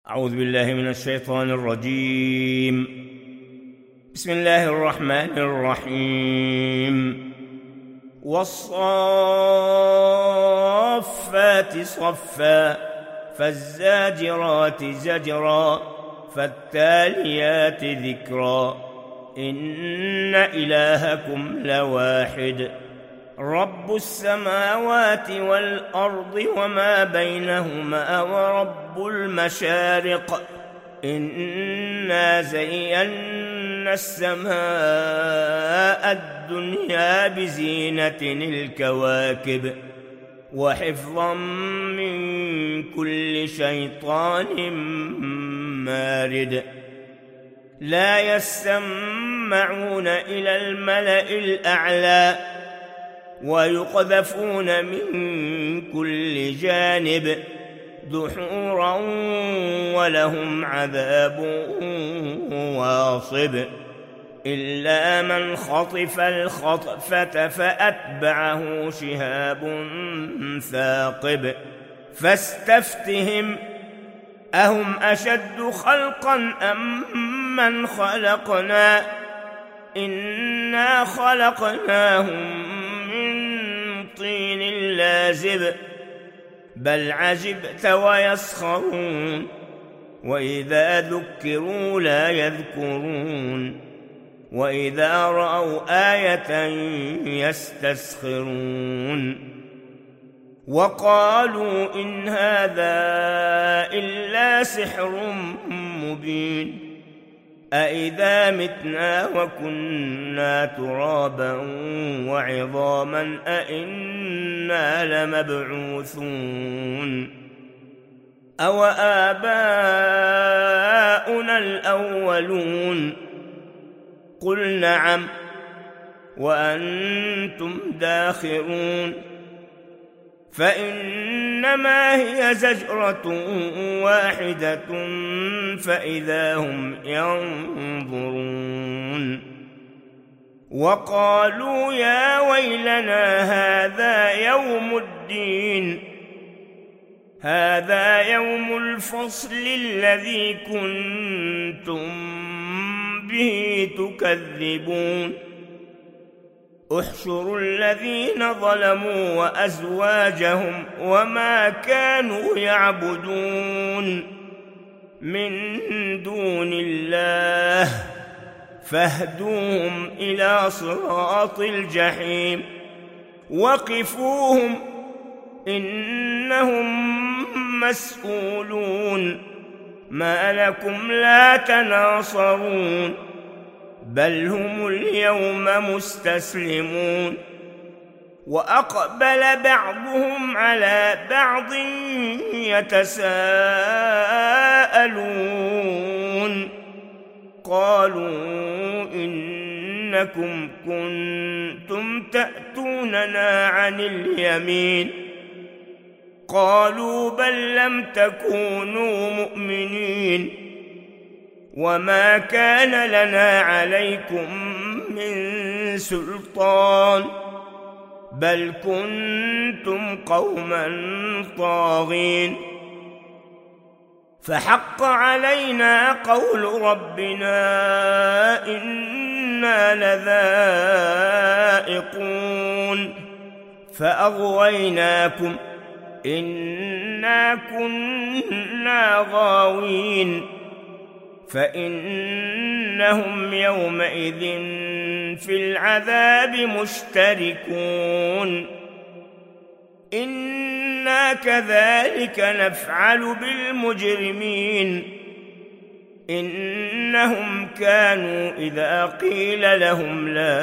أعوذ بالله من الشيطان الرجيم. بسم الله الرحمن الرحيم. والصافات صفا فالزاجرات زجرا فالتاليات ذكرا إن إلهكم لواحد رب السماوات والأرض وما بينهما ورب المشارق إنا زينا السماء الدنيا بزينة الكواكب وحفظا من كل شيطان مارد لا يسمعون إلى الملأ الأعلى ويقذفون من كل جانب دحورا ولهم عذاب واصب إلا من خطف الخطفة فأتبعه شهاب ثاقب فاستفتهم أهم أشد خلقا أم من خلقنا إنا خلقناهم طين لازب بل عجبت ويسخرون وإذا ذكروا لا يذكرون وإذا رأوا آية يستسخرون وقالوا إن هذا إلا سحر مبين أإذا متنا وكنا ترابا وعظاما أإنا لمبعوثون أو آباؤنا الأولون قل نعم وأنتم داخرون فإنما هي زجرة واحدة فإذا هم ينظرون وقالوا يا ويلنا هذا يوم الدين هذا يوم الفصل الذي كنتم به تكذبون احشروا الذين ظلموا وأزواجهم وما كانوا يعبدون من دون الله فاهدوهم إلى صراط الجحيم وقفوهم إنهم مسؤولون ما لكم لا تناصرون بل هم اليوم مستسلمون وأقبل بعضهم على بعض يتساءلون قالوا إنكم كنتم تأتوننا عن اليمين قالوا بل لم تكونوا مؤمنين وما كان لنا عليكم من سلطان بل كنتم قوما طاغين فحق علينا قول ربنا إنا لذائقون فأغويناكم إنا كنا غاوين فإنهم يومئذ في العذاب مشتركون إنا كذلك نفعل بالمجرمين إنهم كانوا إذا قيل لهم لا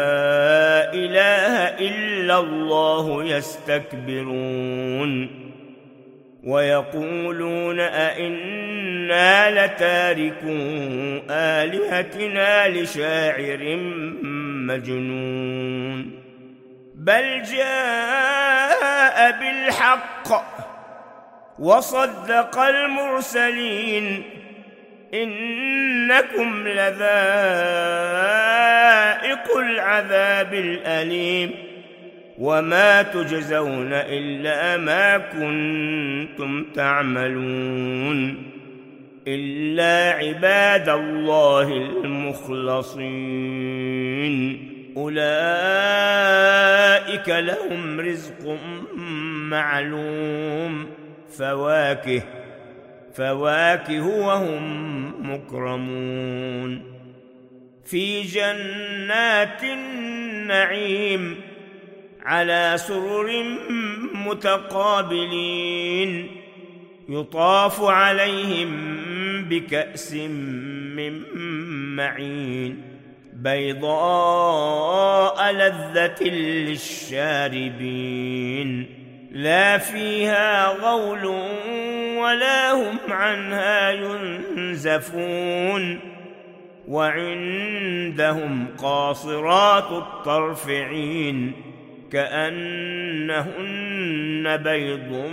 إله إلا الله يستكبرون ويقولون أئنا لتاركو آلهتنا لشاعر مجنون بل جاء بالحق وصدق المرسلين إنكم لذائق العذاب الأليم وما تجزون إلا ما كنتم تعملون إلا عباد الله المخلصين أولئك لهم رزق معلوم فواكه وهم مكرمون في جنات النعيم على سرر متقابلين يطاف عليهم بكأس من معين بيضاء لذة للشاربين لا فيها غول ولا هم عنها ينزفون وعندهم قاصرات الطرف عين كأنهن بيض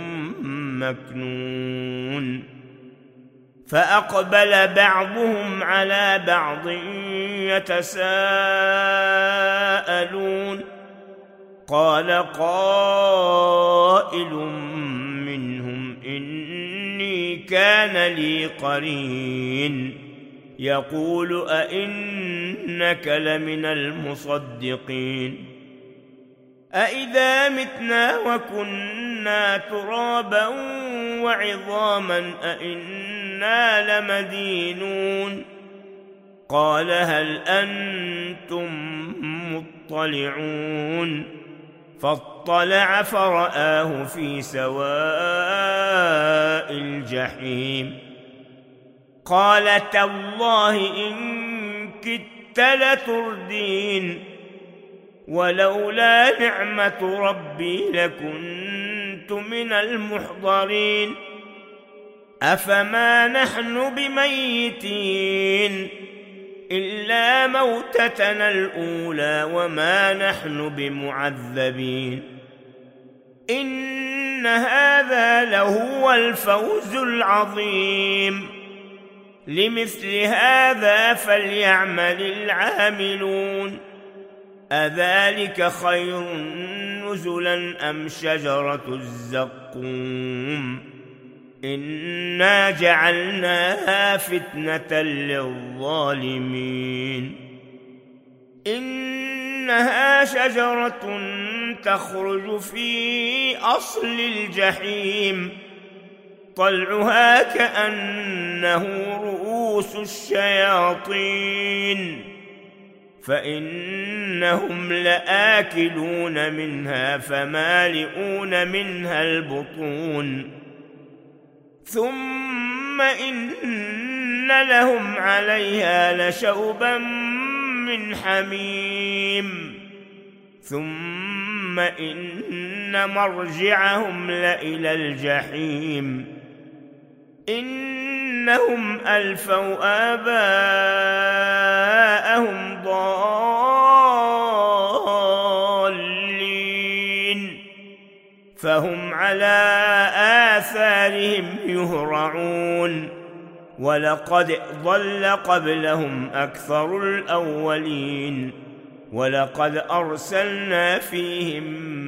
مكنون فأقبل بعضهم على بعض يتساءلون قال قائل منهم إني كان لي قرين يقول أئنك لمن المصدقين أئذا متنا وكنا ترابا وعظاما أئنا لمدينون قال هل أنتم مطلعون فاطلع فرآه في سواء الجحيم قال تالله إن كدت لتردين ولولا نعمة ربي لكنت من المحضرين أفما نحن بميتين إلا موتتنا الأولى وما نحن بمعذبين إن هذا لهو الفوز العظيم لمثل هذا فليعمل العاملون أذلك خير نزلا أم شجرة الزقوم إنا جعلناها فتنة للظالمين إنها شجرة تخرج في أصل الجحيم طلعها كأنه رؤوس الشياطين فإنهم لآكلون منها فمالئون منها البطون ثم إن لهم عليها لشوبا من حميم ثم إن مرجعهم لإلى الجحيم إنهم ألفوا آباءهم ضالين فهم على آثارهم يهرعون ولقد ضل قبلهم أكثر الأولين ولقد أرسلنا فيهم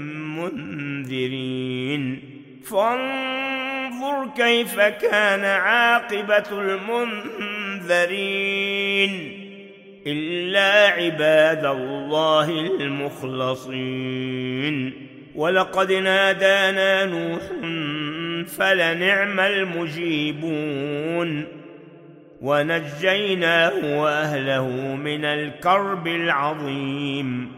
منذرين فانظر كيف كان عاقبة المنذرين إلا عباد الله المخلصين ولقد نادانا نوح فلنعم المجيبون ونجيناه وأهله من الكرب العظيم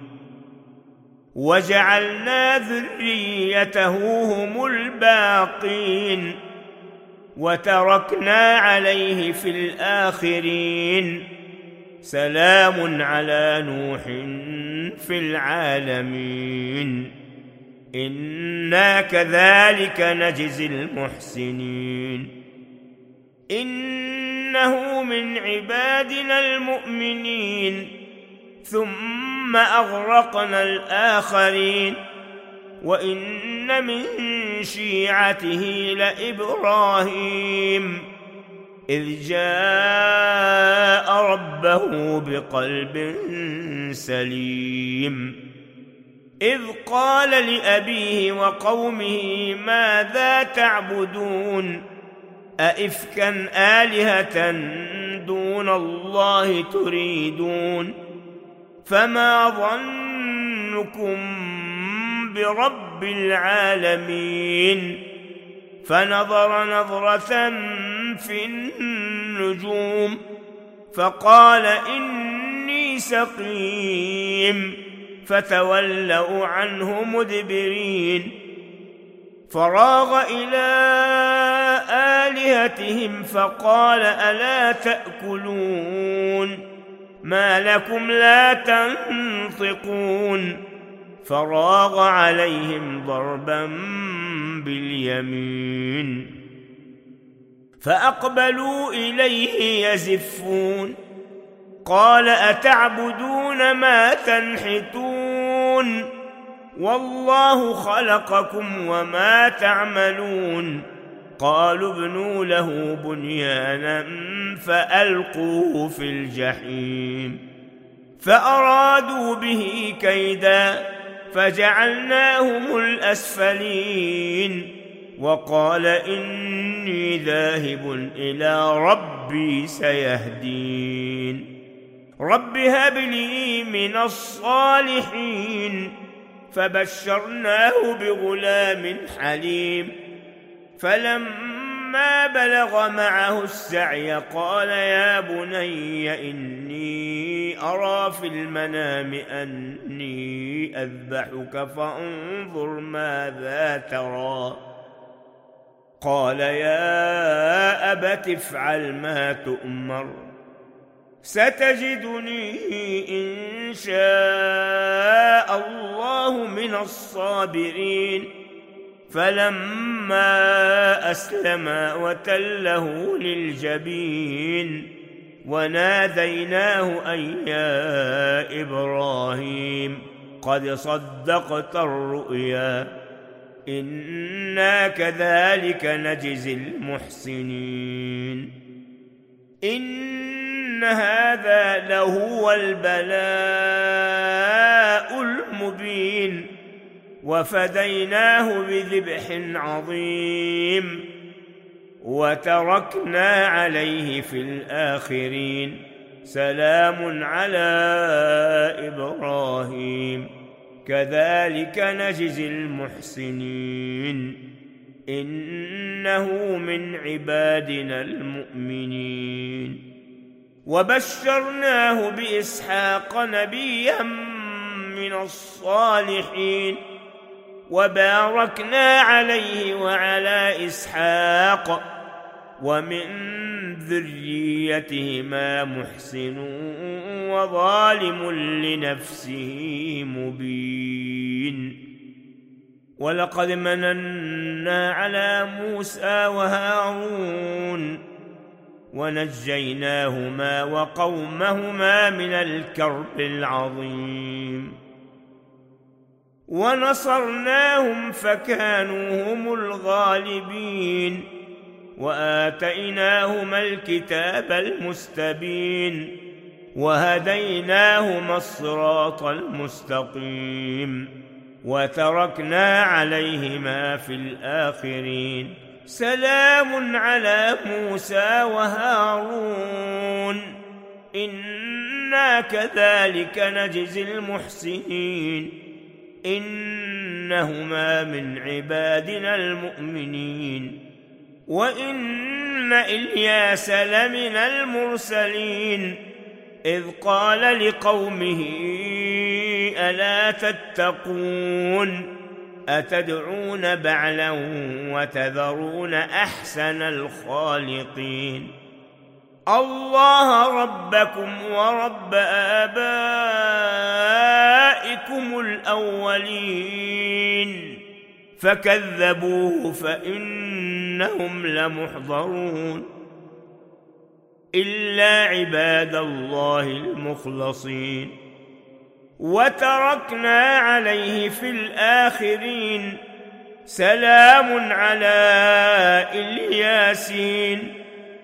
وجعلنا ذريته هم الباقين وتركنا عليه في الآخرين سلام على نوح في العالمين إنا كذلك نجزي المحسنين إنه من عبادنا المؤمنين ثم أغرقنا الآخرين وإن من شيعته لإبراهيم إذ جاء ربه بقلب سليم إذ قال لأبيه وقومه ماذا تعبدون أئفكا آلهة دون الله تريدون فما ظنكم برب العالمين فنظر نظرة في النجوم فقال إني سقيم فتولوا عنه مدبرين فراغ إلى آلهتهم فقال ألا تأكلون ما لكم لا تنطقون فراغ عليهم ضربا باليمين فأقبلوا إليه يزفون قال أتعبدون ما تنحتون والله خلقكم وما تعملون قالوا ابنوا له بنيانا فألقوه في الجحيم فأرادوا به كيدا فجعلناهم الأسفلين وقال إني ذاهب إلى ربي سيهدين رب هب لي من الصالحين فبشرناه بغلام حليم فلما بلغ معه السعي قال يا بني إني أرى في المنام أني أذبحك فانظر ماذا ترى قال يا أبت افعل ما تؤمر ستجدني إن شاء الله من الصابرين فلما أسلما وتله للجبين وناديناه أن يا إبراهيم قد صدقت الرؤيا إنا كذلك نجزي المحسنين إن هذا لهو البلاء المبين وفديناه بذبح عظيم وتركنا عليه في الآخرين سلام على إبراهيم كذلك نجزي المحسنين إنه من عبادنا المؤمنين وبشرناه بإسحاق نبيا من الصالحين وباركنا عليه وعلى إسحاق ومن ذريتهما محسن وظالم لنفسه مبين ولقد مننا على موسى وهارون ونجيناهما وقومهما من الكرب العظيم ونصرناهم فكانوا هم الغالبين وآتيناهما الكتاب المستبين وهديناهما الصراط المستقيم وتركنا عليهما في الآخرين سلام على موسى وهارون إنا كذلك نجزي المحسنين إنهما من عبادنا المؤمنين وإن إلياس لمن المرسلين إذ قال لقومه ألا تتقون أتدعون بعلا وتذرون أحسن الخالقين الله ربكم ورب آبائكم الأولين فكذبوه فإنهم لمحضرون إلا عباد الله المخلصين وتركنا عليه في الآخرين سلام على الياسين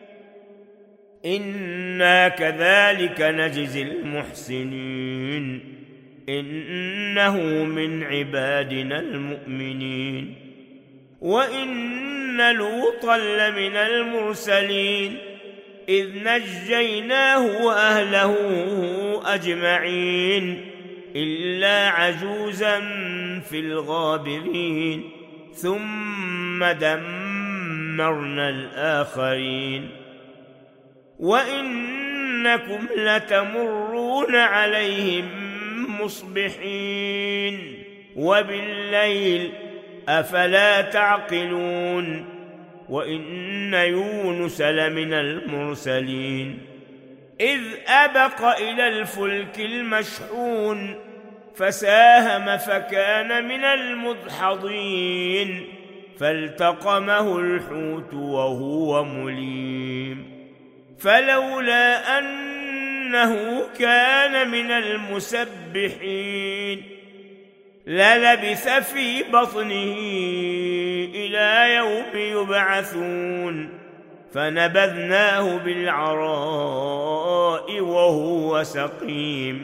إنا كذلك نجزي المحسنين إنه من عبادنا المؤمنين وإن لوطا لمن المرسلين إذ نجيناه وأهله أجمعين إلا عجوزا في الغابرين ثم دمرنا الآخرين وإنكم لتمرون عليهم مصبحين وبالليل أفلا تعقلون وإن يونس لمن المرسلين إذ أبق إلى الفلك المشحون فساهم فكان من المدحضين فالتقمه الحوت وهو مليم فلولا أنه كان من المسبحين للبث في بطنه إلى يوم يبعثون فنبذناه بالعراء وهو سقيم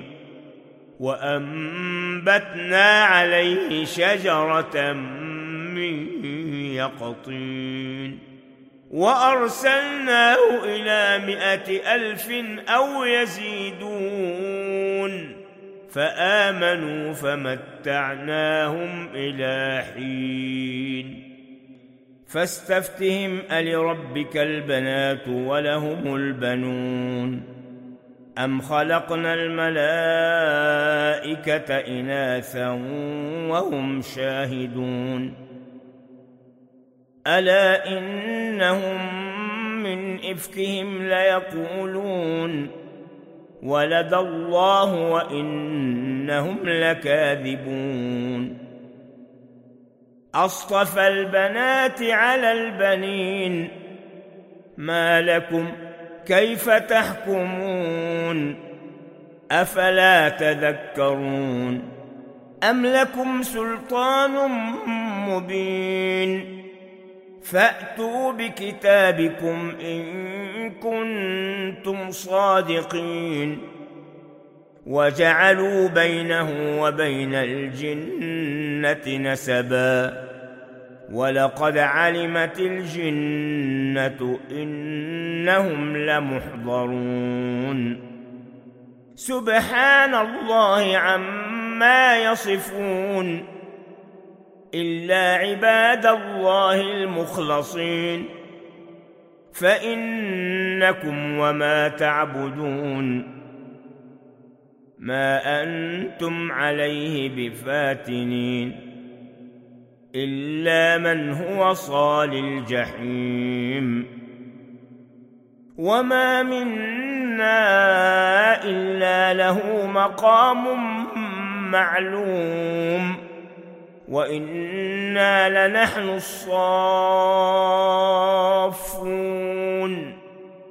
وأنبتنا عليه شجرة من يقطين وأرسلناه إلى 100,000 أو يزيدون فآمنوا فمتعناهم إلى حين فاستفتهم ألربك البنات ولهم البنون أم خلقنا الملائكة إناثا وهم شاهدون ألا إنهم من إفكهم ليقولون ولد الله وإنهم لكاذبون أصطفى البنات على البنين ما لكم كيف تحكمون أفلا تذكرون أم لكم سلطان مبين فأتوا بكتابكم إن كنتم صادقين وجعلوا بينه وبين الجنة نسبا ولقد علمت الجنة إنهم لمحضرون سبحان الله عما يصفون إلا عباد الله المخلصين فإنكم وما تعبدون ما أنتم عليه بفاتنين إلا من هو صال الجحيم وما منا إلا له مقام معلوم وإنا لنحن الصافون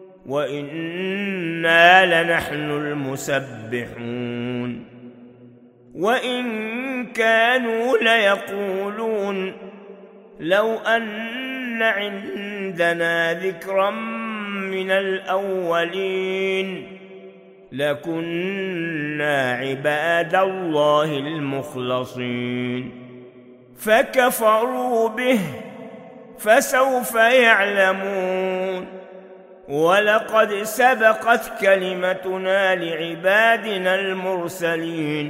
وإنا لنحن المسبحون وإن كانوا ليقولون لو أن عندنا ذكرا من الأولين لكنا عباد الله المخلصين فكفروا به فسوف يعلمون ولقد سبقت كلمتنا لعبادنا المرسلين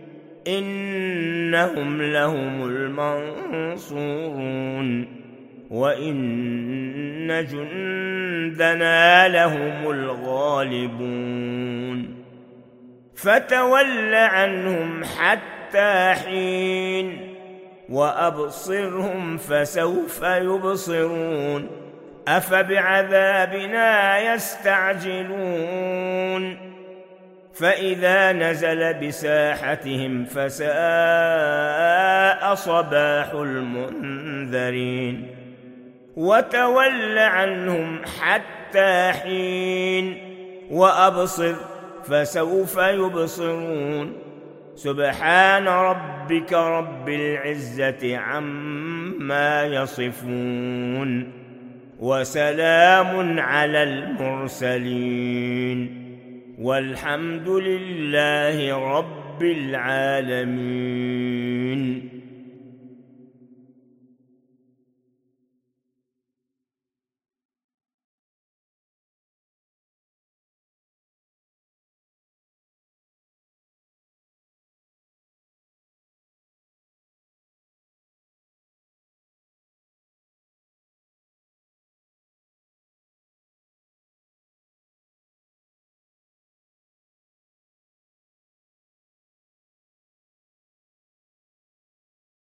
إنهم لهم المنصورون وإن جندنا لهم الغالبون فتول عنهم حتى حين وأبصرهم فسوف يبصرون أفبعذابنا يستعجلون فإذا نزل بساحتهم فساء صباح المنذرين وتول عنهم حتى حين وأبصر فسوف يبصرون سبحان ربك رب العزة عما يصفون وسلام على المرسلين والحمد لله رب العالمين.